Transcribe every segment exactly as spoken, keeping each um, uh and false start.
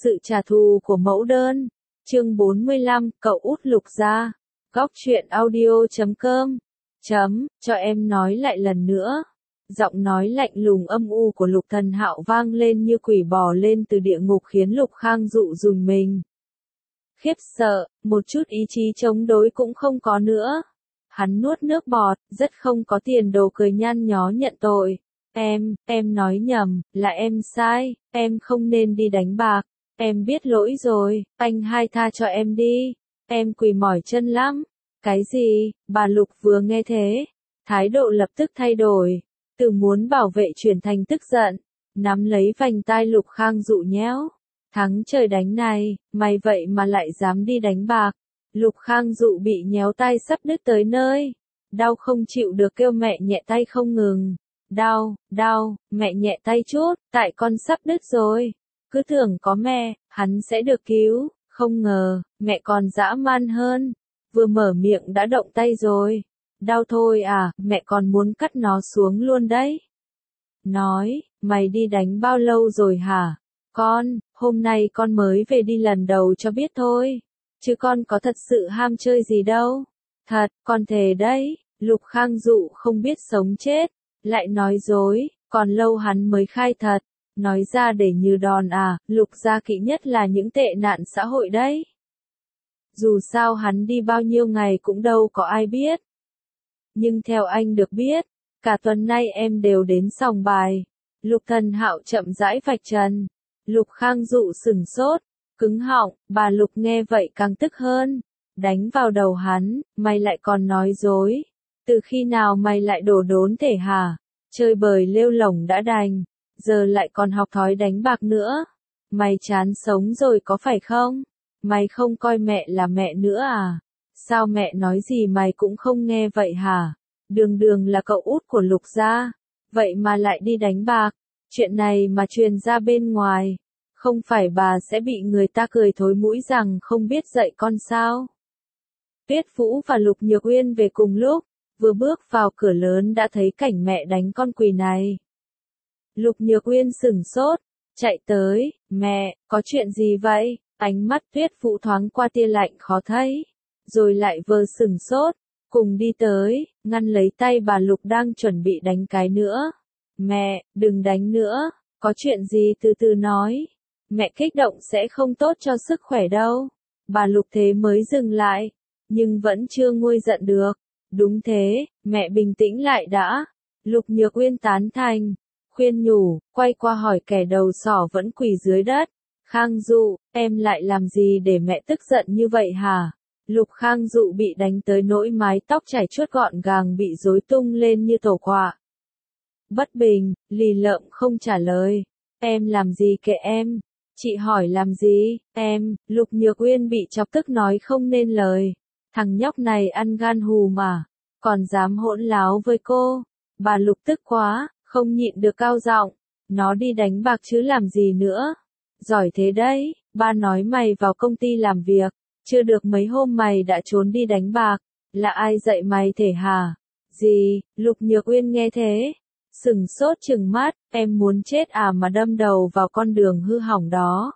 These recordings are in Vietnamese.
Sự trả thù của mẫu đơn. Chương bốn mươi lăm, cậu út Lục gia. Góc truyện audio chấm com. Chấm, cho em nói lại lần nữa. Giọng nói lạnh lùng âm u của Lục Thần Hạo vang lên như quỷ bò lên từ địa ngục khiến Lục Khang Dụ rùng mình. Khiếp sợ, một chút ý chí chống đối cũng không có nữa. Hắn nuốt nước bọt, rất không có tiền đồ cười nhăn nhó nhận tội. Em, em nói nhầm, là em sai, em không nên đi đánh bạc. Em biết lỗi rồi, anh hai tha cho em đi. Em quỳ mỏi chân lắm. Cái gì? Bà Lục vừa nghe thế, thái độ lập tức thay đổi, từ muốn bảo vệ chuyển thành tức giận, nắm lấy vành tai Lục Khang Dụ nhéo. Thắng trời đánh này, mày vậy mà lại dám đi đánh bạc. Lục Khang Dụ bị nhéo tay sắp đứt tới nơi, đau không chịu được kêu mẹ nhẹ tay không ngừng. Đau, đau, mẹ nhẹ tay chút, tại con sắp đứt rồi. Cứ tưởng có mẹ, hắn sẽ được cứu, không ngờ, mẹ còn dã man hơn. Vừa mở miệng đã động tay rồi. Đau thôi à, mẹ còn muốn cắt nó xuống luôn đấy. Nói, mày đi đánh bao lâu rồi hả? Con, hôm nay con mới về đi lần đầu cho biết thôi. Chứ con có thật sự ham chơi gì đâu. Thật, con thề đấy. Lục Khang Dụ không biết sống chết, lại nói dối, còn lâu hắn mới khai thật. Nói ra để như đòn à, Lục gia kỵ nhất là những tệ nạn xã hội đấy. Dù sao hắn đi bao nhiêu ngày cũng đâu có ai biết. Nhưng theo anh được biết, cả tuần nay em đều đến sòng bài. Lục Thần Hạo chậm rãi vạch trần. Lục Khang Dụ sửng sốt, cứng họng, bà Lục nghe vậy càng tức hơn. Đánh vào đầu hắn, mày lại còn nói dối. Từ khi nào mày lại đổ đốn thể hả? Chơi bời lêu lổng đã đành, giờ lại còn học thói đánh bạc nữa. Mày chán sống rồi có phải không? Mày không coi mẹ là mẹ nữa à? Sao mẹ nói gì mày cũng không nghe vậy hả? Đường đường là cậu út của Lục gia, vậy mà lại đi đánh bạc. Chuyện này mà truyền ra bên ngoài, không phải bà sẽ bị người ta cười thối mũi rằng không biết dạy con sao? Tuyết Vũ và Lục Nhược Uyên về cùng lúc, vừa bước vào cửa lớn đã thấy cảnh mẹ đánh con quỳ này. Lục Nhược Uyên sửng sốt, chạy tới, mẹ, có chuyện gì vậy? Ánh mắt Tuyết Vũ thoáng qua tia lạnh khó thấy, rồi lại vờ sửng sốt, cùng đi tới, ngăn lấy tay bà Lục đang chuẩn bị đánh cái nữa. Mẹ, đừng đánh nữa, có chuyện gì từ từ nói. Mẹ kích động sẽ không tốt cho sức khỏe đâu. Bà Lục thế mới dừng lại, nhưng vẫn chưa nguôi giận được. Đúng thế, mẹ bình tĩnh lại đã. Lục Nhược Uyên tán thành, khuyên nhủ, quay qua hỏi kẻ đầu sỏ vẫn quỳ dưới đất. Khang Dụ, em lại làm gì để mẹ tức giận như vậy hả? Lục Khang Dụ bị đánh tới nỗi mái tóc chảy chuốt gọn gàng bị rối tung lên như tổ quạ. Bất bình, lì lợm không trả lời. Em làm gì kệ em? Chị hỏi làm gì? Em, Lục Nhược Uyên bị chọc tức nói không nên lời. Thằng nhóc này ăn gan hù mà, còn dám hỗn láo với cô. Bà Lục tức quá, không nhịn được cao giọng. Nó đi đánh bạc chứ làm gì nữa? Giỏi thế đấy, ba nói mày vào công ty làm việc, chưa được mấy hôm mày đã trốn đi đánh bạc. Là ai dạy mày thể hả? Gì? Lục Nhược Uyên nghe thế, sửng sốt trừng mắt, em muốn chết à mà đâm đầu vào con đường hư hỏng đó.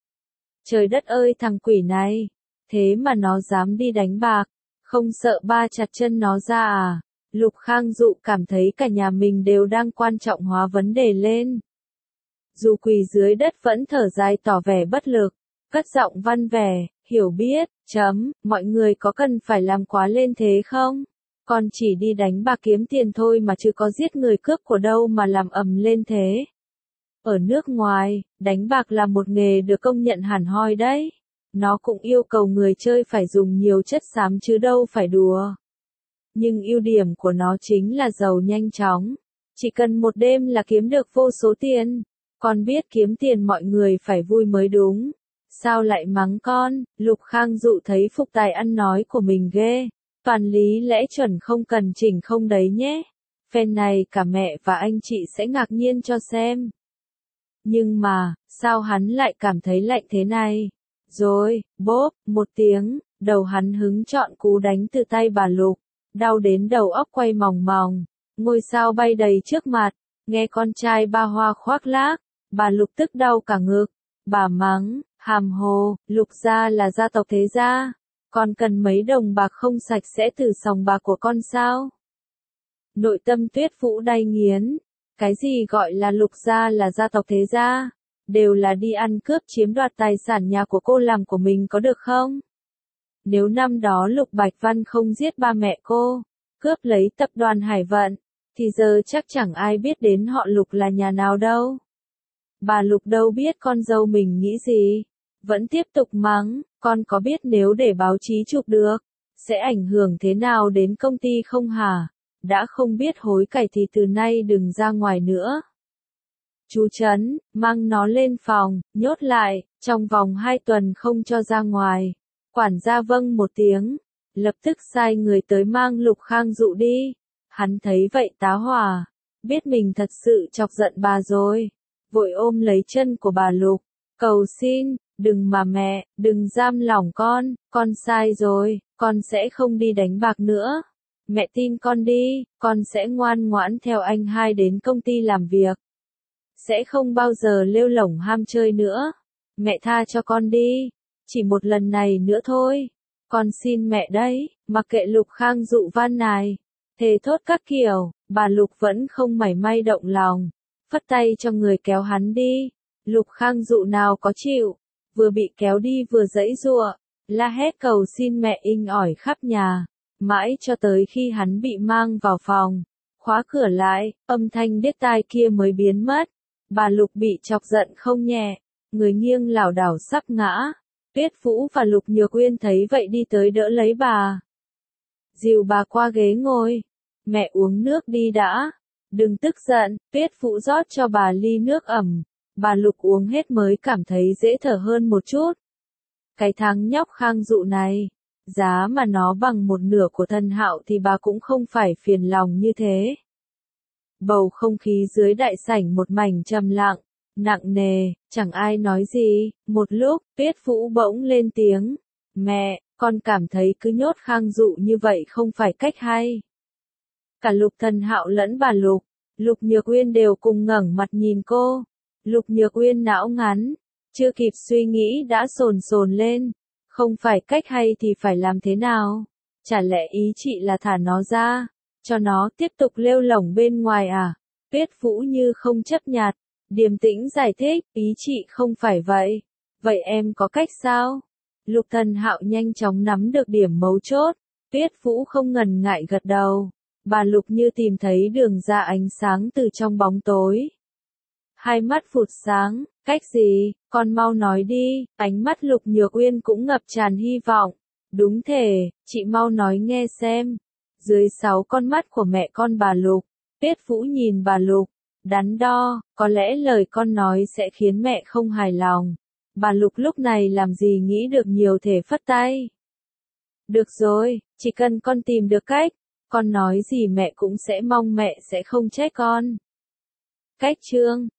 Trời đất ơi thằng quỷ này, thế mà nó dám đi đánh bạc, không sợ ba chặt chân nó ra à? Lục Khang Dụ cảm thấy cả nhà mình đều đang quan trọng hóa vấn đề lên. Dù quỳ dưới đất vẫn thở dài tỏ vẻ bất lực, cất giọng văn vẻ, hiểu biết, chấm, mọi người có cần phải làm quá lên thế không? Con chỉ đi đánh bạc kiếm tiền thôi mà chứ có giết người cướp của đâu mà làm ầm lên thế. Ở nước ngoài, đánh bạc là một nghề được công nhận hẳn hoi đấy. Nó cũng yêu cầu người chơi phải dùng nhiều chất xám chứ đâu phải đùa. Nhưng ưu điểm của nó chính là giàu nhanh chóng. Chỉ cần một đêm là kiếm được vô số tiền. Con biết kiếm tiền mọi người phải vui mới đúng. Sao lại mắng con? Lục Khang Dụ thấy Phục Tài ăn nói của mình ghê. Toàn lý lẽ chuẩn không cần chỉnh không đấy nhé. Phen này cả mẹ và anh chị sẽ ngạc nhiên cho xem. Nhưng mà, sao hắn lại cảm thấy lạnh thế này? Rồi, bốp, một tiếng, đầu hắn hứng chọn cú đánh từ tay bà Lục. Đau đến đầu óc quay mòng mòng. Ngôi sao bay đầy trước mặt. Nghe con trai ba hoa khoác lác, bà Lục tức đau cả ngực. Bà mắng, Hàm hồ, Lục gia là gia tộc thế gia. Con cần mấy đồng bạc không sạch sẽ từ sòng bạc của con sao? Nội tâm Tuyết Vũ đay nghiến. Cái gì gọi là Lục gia là gia tộc thế gia? Đều là đi ăn cướp chiếm đoạt tài sản nhà của cô làm của mình có được không? Nếu năm đó Lục Bạch Văn không giết ba mẹ cô, cướp lấy tập đoàn Hải Vận, thì giờ chắc chẳng ai biết đến họ Lục là nhà nào đâu. Bà Lục đâu biết con dâu mình nghĩ gì, vẫn tiếp tục mắng, con có biết nếu để báo chí chụp được, sẽ ảnh hưởng thế nào đến công ty không hả? Đã không biết hối cải thì từ nay đừng ra ngoài nữa. Chú Trấn, mang nó lên phòng, nhốt lại, trong vòng hai tuần không cho ra ngoài. Quản gia vâng một tiếng, lập tức sai người tới mang Lục Khang Dụ đi. Hắn thấy vậy tá hỏa, biết mình thật sự chọc giận bà rồi, vội ôm lấy chân của bà Lục, cầu xin, đừng mà mẹ, đừng giam lỏng con, con sai rồi, con sẽ không đi đánh bạc nữa. Mẹ tin con đi, con sẽ ngoan ngoãn theo anh hai đến công ty làm việc. Sẽ không bao giờ lêu lổng ham chơi nữa. Mẹ tha cho con đi, chỉ một lần này nữa thôi. Con xin mẹ đấy, mặc kệ Lục Khang Dụ van nài, thề thốt các kiểu, bà Lục vẫn không mảy may động lòng, phất tay cho người kéo hắn đi. Lục Khang Dụ nào có chịu, vừa bị kéo đi vừa giãy giụa, la hét cầu xin mẹ inh ỏi khắp nhà, mãi cho tới khi hắn bị mang vào phòng, khóa cửa lại, âm thanh điếc tai kia mới biến mất. Bà Lục bị chọc giận không nhẹ, người nghiêng lảo đảo sắp ngã. Tuyết Vũ và Lục Nhược Uyên thấy vậy đi tới đỡ lấy bà, dìu bà qua ghế ngồi. Mẹ uống nước đi đã, đừng tức giận. Tuyết Vũ rót cho bà ly nước ẩm, bà Lục uống hết mới cảm thấy dễ thở hơn một chút. Cái thằng nhóc Khang Dụ này, giá mà nó bằng một nửa của Thần Hạo thì bà cũng không phải phiền lòng như thế. Bầu không khí dưới đại sảnh một mảnh trầm lặng, nặng nề, chẳng ai nói gì. Một lúc, Tuyết Vũ bỗng lên tiếng, mẹ, con cảm thấy cứ nhốt Khang Dụ như vậy không phải cách hay. Cả Lục Thần Hạo lẫn bà Lục, Lục Nhược Uyên đều cùng ngẩng mặt nhìn cô. Lục Nhược Uyên não ngắn, chưa kịp suy nghĩ đã sồn sồn lên, không phải cách hay thì phải làm thế nào? Chả lẽ ý chị là thả nó ra, cho nó tiếp tục lêu lổng bên ngoài à? Tuyết Vũ như không chấp nhặt, điềm tĩnh giải thích, ý chị không phải vậy. Vậy em có cách sao? Lục Thần Hạo nhanh chóng nắm được điểm mấu chốt. Tuyết Vũ không ngần ngại gật đầu. Bà Lục như tìm thấy đường ra ánh sáng từ trong bóng tối. Hai mắt phụt sáng, cách gì, con mau nói đi. Ánh mắt Lục Nhược Uyên cũng ngập tràn hy vọng. Đúng thể, chị mau nói nghe xem. Dưới sáu con mắt của mẹ con bà Lục, Tuyết Vũ nhìn bà Lục, đắn đo, có lẽ lời con nói sẽ khiến mẹ không hài lòng. Bà Lục lúc này làm gì nghĩ được nhiều thể phất tay. Được rồi, chỉ cần con tìm được cách, con nói gì mẹ cũng sẽ mong mẹ sẽ không trách con. Cách chương